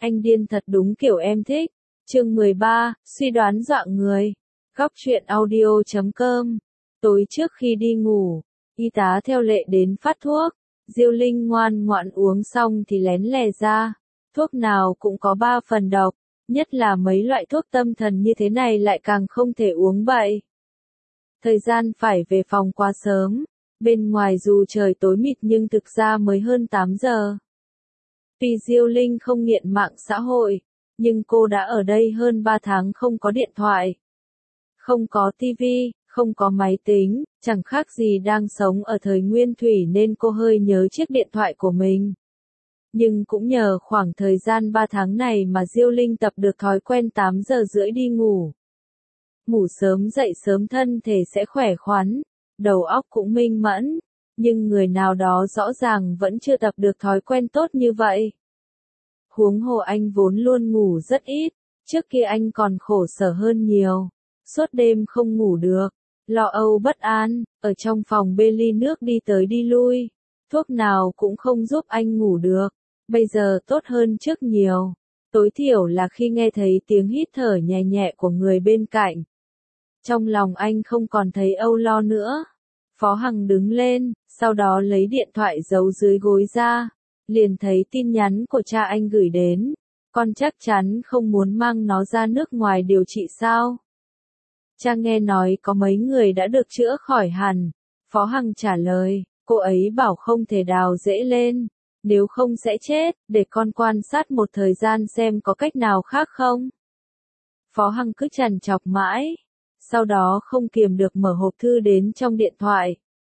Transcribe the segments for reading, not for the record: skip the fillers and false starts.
Anh điên thật đúng kiểu em thích. Chương 13, suy đoán dọa người. Góc truyện audio.com. Tối trước khi đi ngủ, y tá theo lệ đến phát thuốc. Diêu Linh ngoan ngoãn uống xong thì lén lè ra. Thuốc nào cũng có 3 phần độc, nhất là mấy loại thuốc tâm thần như thế này lại càng không thể uống bậy. Thời gian phải về phòng quá sớm. Bên ngoài dù trời tối mịt nhưng thực ra mới hơn 8 giờ. Tuy Diêu Linh không nghiện mạng xã hội, nhưng cô đã ở đây hơn 3 tháng không có điện thoại. Không có tivi, không có máy tính, chẳng khác gì đang sống ở thời nguyên thủy nên cô hơi nhớ chiếc điện thoại của mình. Nhưng cũng nhờ khoảng thời gian 3 tháng này mà Diêu Linh tập được thói quen 8 giờ rưỡi đi ngủ. Ngủ sớm dậy sớm thân thể sẽ khỏe khoắn, đầu óc cũng minh mẫn, nhưng người nào đó rõ ràng vẫn chưa tập được thói quen tốt như vậy. Huống hồ anh vốn luôn ngủ rất ít, trước kia anh còn khổ sở hơn nhiều, suốt đêm không ngủ được, lo âu bất an, ở trong phòng bê ly nước đi tới đi lui, thuốc nào cũng không giúp anh ngủ được, bây giờ tốt hơn trước nhiều, tối thiểu là khi nghe thấy tiếng hít thở nhẹ nhẹ của người bên cạnh. Trong lòng anh không còn thấy âu lo nữa. Phó Hằng đứng lên, sau đó lấy điện thoại giấu dưới gối ra, liền thấy tin nhắn của cha anh gửi đến. Con chắc chắn không muốn mang nó ra nước ngoài điều trị sao? Cha nghe nói có mấy người đã được chữa khỏi hẳn. Phó Hằng trả lời, cô ấy bảo không thể đào dễ lên, nếu không sẽ chết, để con quan sát một thời gian xem có cách nào khác không. Phó Hằng cứ trằn trọc mãi. Sau đó không kiềm được mở hộp thư đến trong điện thoại.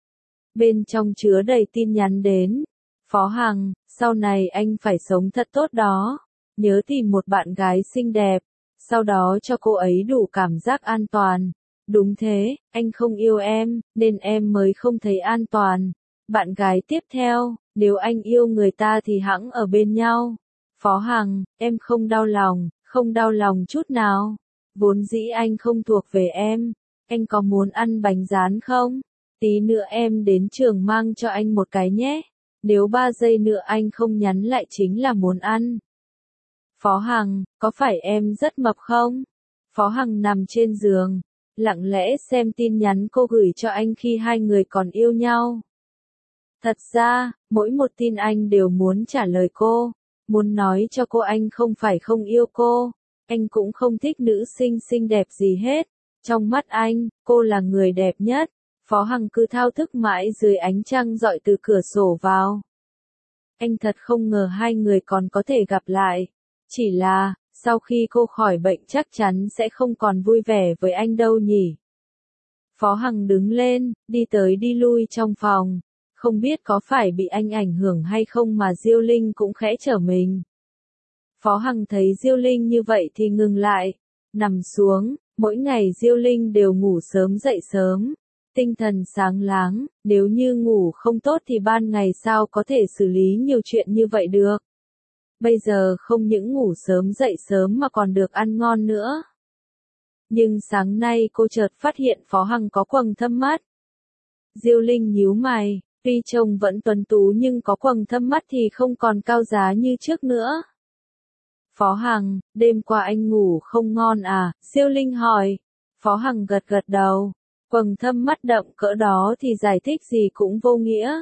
Bên trong chứa đầy tin nhắn đến. Phó Hằng, sau này anh phải sống thật tốt đó. Nhớ tìm một bạn gái xinh đẹp. Sau đó cho cô ấy đủ cảm giác an toàn. Đúng thế, anh không yêu em, nên em mới không thấy an toàn. Bạn gái tiếp theo, nếu anh yêu người ta thì hẵng ở bên nhau. Phó Hằng, em không đau lòng chút nào. Vốn dĩ anh không thuộc về em, anh có muốn ăn bánh rán không? Tí nữa em đến trường mang cho anh một cái nhé, nếu 3 giây nữa anh không nhắn lại chính là muốn ăn. Phó Hằng, có phải em rất mập không? Phó Hằng nằm trên giường, lặng lẽ xem tin nhắn cô gửi cho anh khi hai người còn yêu nhau. Thật ra, mỗi một tin anh đều muốn trả lời cô, muốn nói cho cô anh không phải không yêu cô. Anh cũng không thích nữ sinh xinh đẹp gì hết. Trong mắt anh, cô là người đẹp nhất. Phó Hằng cứ thao thức mãi dưới ánh trăng rọi từ cửa sổ vào. Anh thật không ngờ hai người còn có thể gặp lại. Chỉ là, sau khi cô khỏi bệnh chắc chắn sẽ không còn vui vẻ với anh đâu nhỉ. Phó Hằng đứng lên, đi tới đi lui trong phòng. Không biết có phải bị anh ảnh hưởng hay không mà Diêu Linh cũng khẽ trở mình. Phó Hằng thấy Diêu Linh như vậy thì ngừng lại, nằm xuống, mỗi ngày Diêu Linh đều ngủ sớm dậy sớm, tinh thần sáng láng, nếu như ngủ không tốt thì ban ngày sao có thể xử lý nhiều chuyện như vậy được. Bây giờ không những ngủ sớm dậy sớm mà còn được ăn ngon nữa. Nhưng sáng nay cô chợt phát hiện Phó Hằng có quầng thâm mắt. Diêu Linh nhíu mày, tuy trông vẫn tuấn tú nhưng có quầng thâm mắt thì không còn cao giá như trước nữa. Phó Hằng, đêm qua anh ngủ không ngon à? Diêu Linh hỏi. Phó Hằng gật gật đầu. Quầng thâm mắt đậm cỡ đó thì giải thích gì cũng vô nghĩa.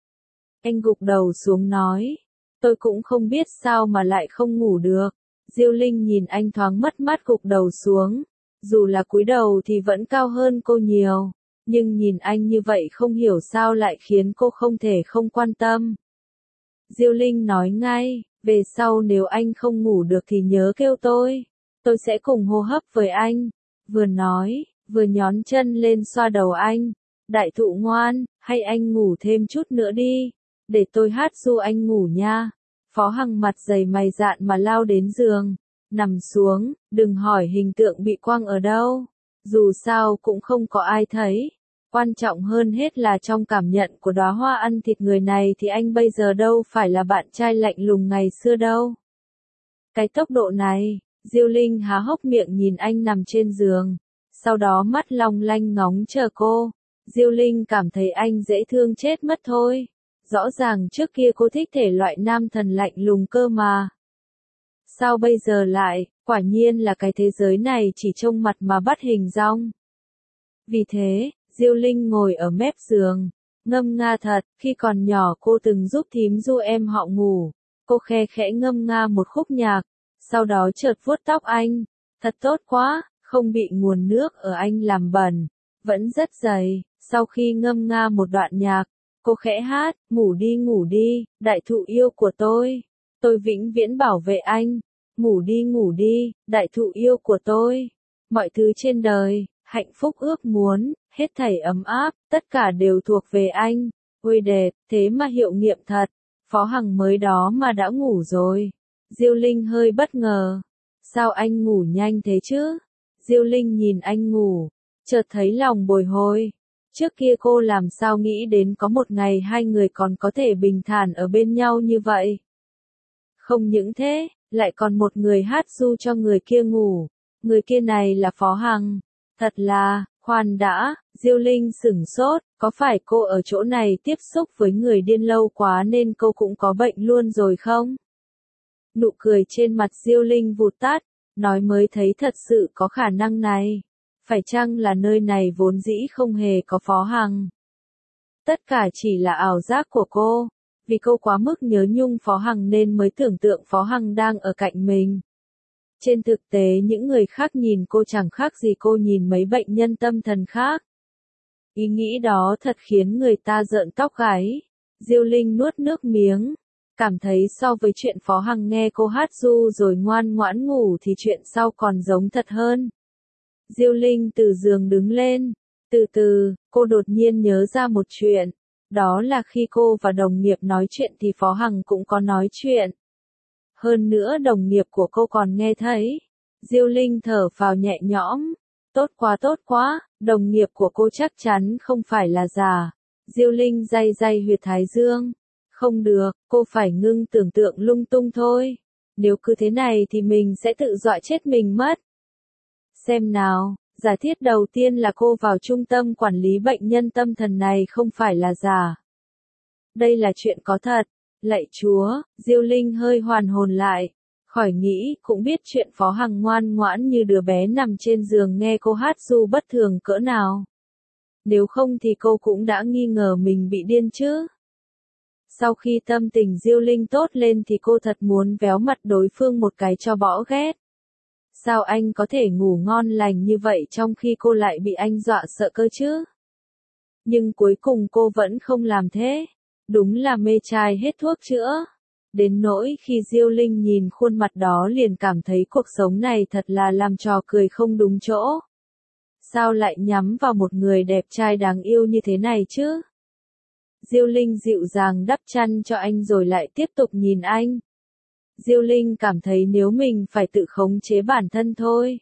Anh gục đầu xuống nói. Tôi cũng không biết sao mà lại không ngủ được. Diêu Linh nhìn anh thoáng mất mát gục đầu xuống. Dù là cúi đầu thì vẫn cao hơn cô nhiều. Nhưng nhìn anh như vậy không hiểu sao lại khiến cô không thể không quan tâm. Diêu Linh nói ngay. Về sau nếu anh không ngủ được thì nhớ kêu tôi sẽ cùng hô hấp với anh. Vừa nói, vừa nhón chân lên xoa đầu anh. Đại thụ ngoan, hay anh ngủ thêm chút nữa đi, để tôi hát ru anh ngủ nha. Phó Hằng mặt dày mày dạn mà lao đến giường, nằm xuống, đừng hỏi hình tượng bị quăng ở đâu. Dù sao cũng không có ai thấy. Quan trọng hơn hết là trong cảm nhận của đóa hoa ăn thịt người này thì anh bây giờ đâu phải là bạn trai lạnh lùng ngày xưa đâu. Cái tốc độ này, Diêu Linh há hốc miệng nhìn anh nằm trên giường, sau đó mắt long lanh ngóng chờ cô. Diêu Linh cảm thấy anh dễ thương chết mất thôi. Rõ ràng trước kia cô thích thể loại nam thần lạnh lùng cơ mà. Sao bây giờ lại, quả nhiên là cái thế giới này chỉ trông mặt mà bắt hình dong. Vì thế, Diêu Linh ngồi ở mép giường, ngâm nga thật, khi còn nhỏ cô từng giúp thím Du em họ ngủ, cô khe khẽ ngâm nga một khúc nhạc, sau đó chợt vuốt tóc anh, thật tốt quá, không bị nguồn nước ở anh làm bẩn, vẫn rất dày, sau khi ngâm nga một đoạn nhạc, cô khẽ hát, ngủ đi, đại thụ yêu của tôi vĩnh viễn bảo vệ anh, ngủ đi, đại thụ yêu của tôi, mọi thứ trên đời, hạnh phúc ước muốn, hết thảy ấm áp, tất cả đều thuộc về anh, ôi đẹp, thế mà hiệu nghiệm thật, Phó Hằng mới đó mà đã ngủ rồi, Diêu Linh hơi bất ngờ, sao anh ngủ nhanh thế chứ, Diêu Linh nhìn anh ngủ, chợt thấy lòng bồi hồi. Trước kia cô làm sao nghĩ đến có một ngày hai người còn có thể bình thản ở bên nhau như vậy. Không những thế, lại còn một người hát ru cho người kia ngủ. Người kia này là Phó Hằng. Thật là, khoan đã, Diêu Linh sửng sốt, có phải cô ở chỗ này tiếp xúc với người điên lâu quá nên cô cũng có bệnh luôn rồi không? Nụ cười trên mặt Diêu Linh vụt tắt, nói mới thấy thật sự có khả năng này. Phải chăng là nơi này vốn dĩ không hề có Phó Hằng? Tất cả chỉ là ảo giác của cô, vì cô quá mức nhớ nhung Phó Hằng nên mới tưởng tượng Phó Hằng đang ở cạnh mình. Trên thực tế những người khác nhìn cô chẳng khác gì cô nhìn mấy bệnh nhân tâm thần khác. Ý nghĩ đó thật khiến người ta rợn tóc gáy. Diêu Linh nuốt nước miếng, cảm thấy so với chuyện Phó Hằng nghe cô hát ru rồi ngoan ngoãn ngủ thì chuyện sau còn giống thật hơn. Diêu Linh từ giường đứng lên, từ từ, cô đột nhiên nhớ ra một chuyện, đó là khi cô và đồng nghiệp nói chuyện thì Phó Hằng cũng có nói chuyện. Hơn nữa đồng nghiệp của cô còn nghe thấy. Diêu Linh thở phào nhẹ nhõm, tốt quá, đồng nghiệp của cô chắc chắn không phải là giả. Diêu Linh day day huyệt thái dương, không được, cô phải ngưng tưởng tượng lung tung thôi. Nếu cứ thế này thì mình sẽ tự dọa chết mình mất. Xem nào, giả thiết đầu tiên là cô vào trung tâm quản lý bệnh nhân tâm thần này không phải là giả. Đây là chuyện có thật, lạy Chúa, Diêu Linh hơi hoàn hồn lại, khỏi nghĩ cũng biết chuyện Phó Hằng ngoan ngoãn như đứa bé nằm trên giường nghe cô hát ru bất thường cỡ nào. Nếu không thì cô cũng đã nghi ngờ mình bị điên chứ. Sau khi tâm tình Diêu Linh tốt lên thì cô thật muốn véo mặt đối phương một cái cho bỏ ghét. Sao anh có thể ngủ ngon lành như vậy trong khi cô lại bị anh dọa sợ cơ chứ? Nhưng cuối cùng cô vẫn không làm thế. Đúng là mê trai hết thuốc chữa. Đến nỗi khi Diêu Linh nhìn khuôn mặt đó liền cảm thấy cuộc sống này thật là làm trò cười không đúng chỗ. Sao lại nhắm vào một người đẹp trai đáng yêu như thế này chứ? Diêu Linh dịu dàng đắp chăn cho anh rồi lại tiếp tục nhìn anh. Diêu Linh cảm thấy nếu mình phải tự khống chế bản thân thôi.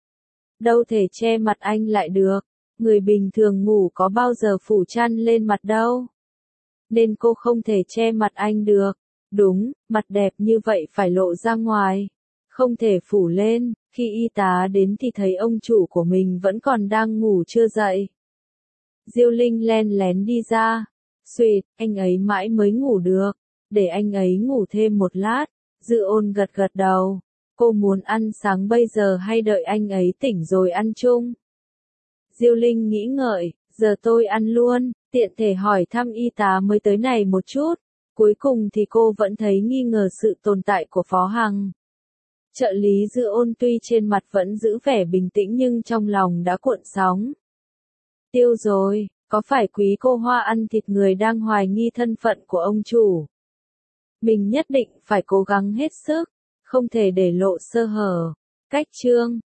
Đâu thể che mặt anh lại được, người bình thường ngủ có bao giờ phủ chăn lên mặt đâu. Nên cô không thể che mặt anh được. Đúng, mặt đẹp như vậy phải lộ ra ngoài. Không thể phủ lên, khi y tá đến thì thấy ông chủ của mình vẫn còn đang ngủ chưa dậy. Diêu Linh len lén đi ra. Xuyệt, anh ấy mãi mới ngủ được. Để anh ấy ngủ thêm một lát. Dư Ôn gật gật đầu. Cô muốn ăn sáng bây giờ hay đợi anh ấy tỉnh rồi ăn chung? Diêu Linh nghĩ ngợi, giờ tôi ăn luôn, tiện thể hỏi thăm y tá mới tới này một chút. Cuối cùng thì cô vẫn thấy nghi ngờ sự tồn tại của Phó Hằng. Trợ lý Dư Ôn tuy trên mặt vẫn giữ vẻ bình tĩnh nhưng trong lòng đã cuộn sóng. Tiêu rồi, có phải quý cô Hoa ăn thịt người đang hoài nghi thân phận của ông chủ? Mình nhất định phải cố gắng hết sức, không thể để lộ sơ hở. Cách chương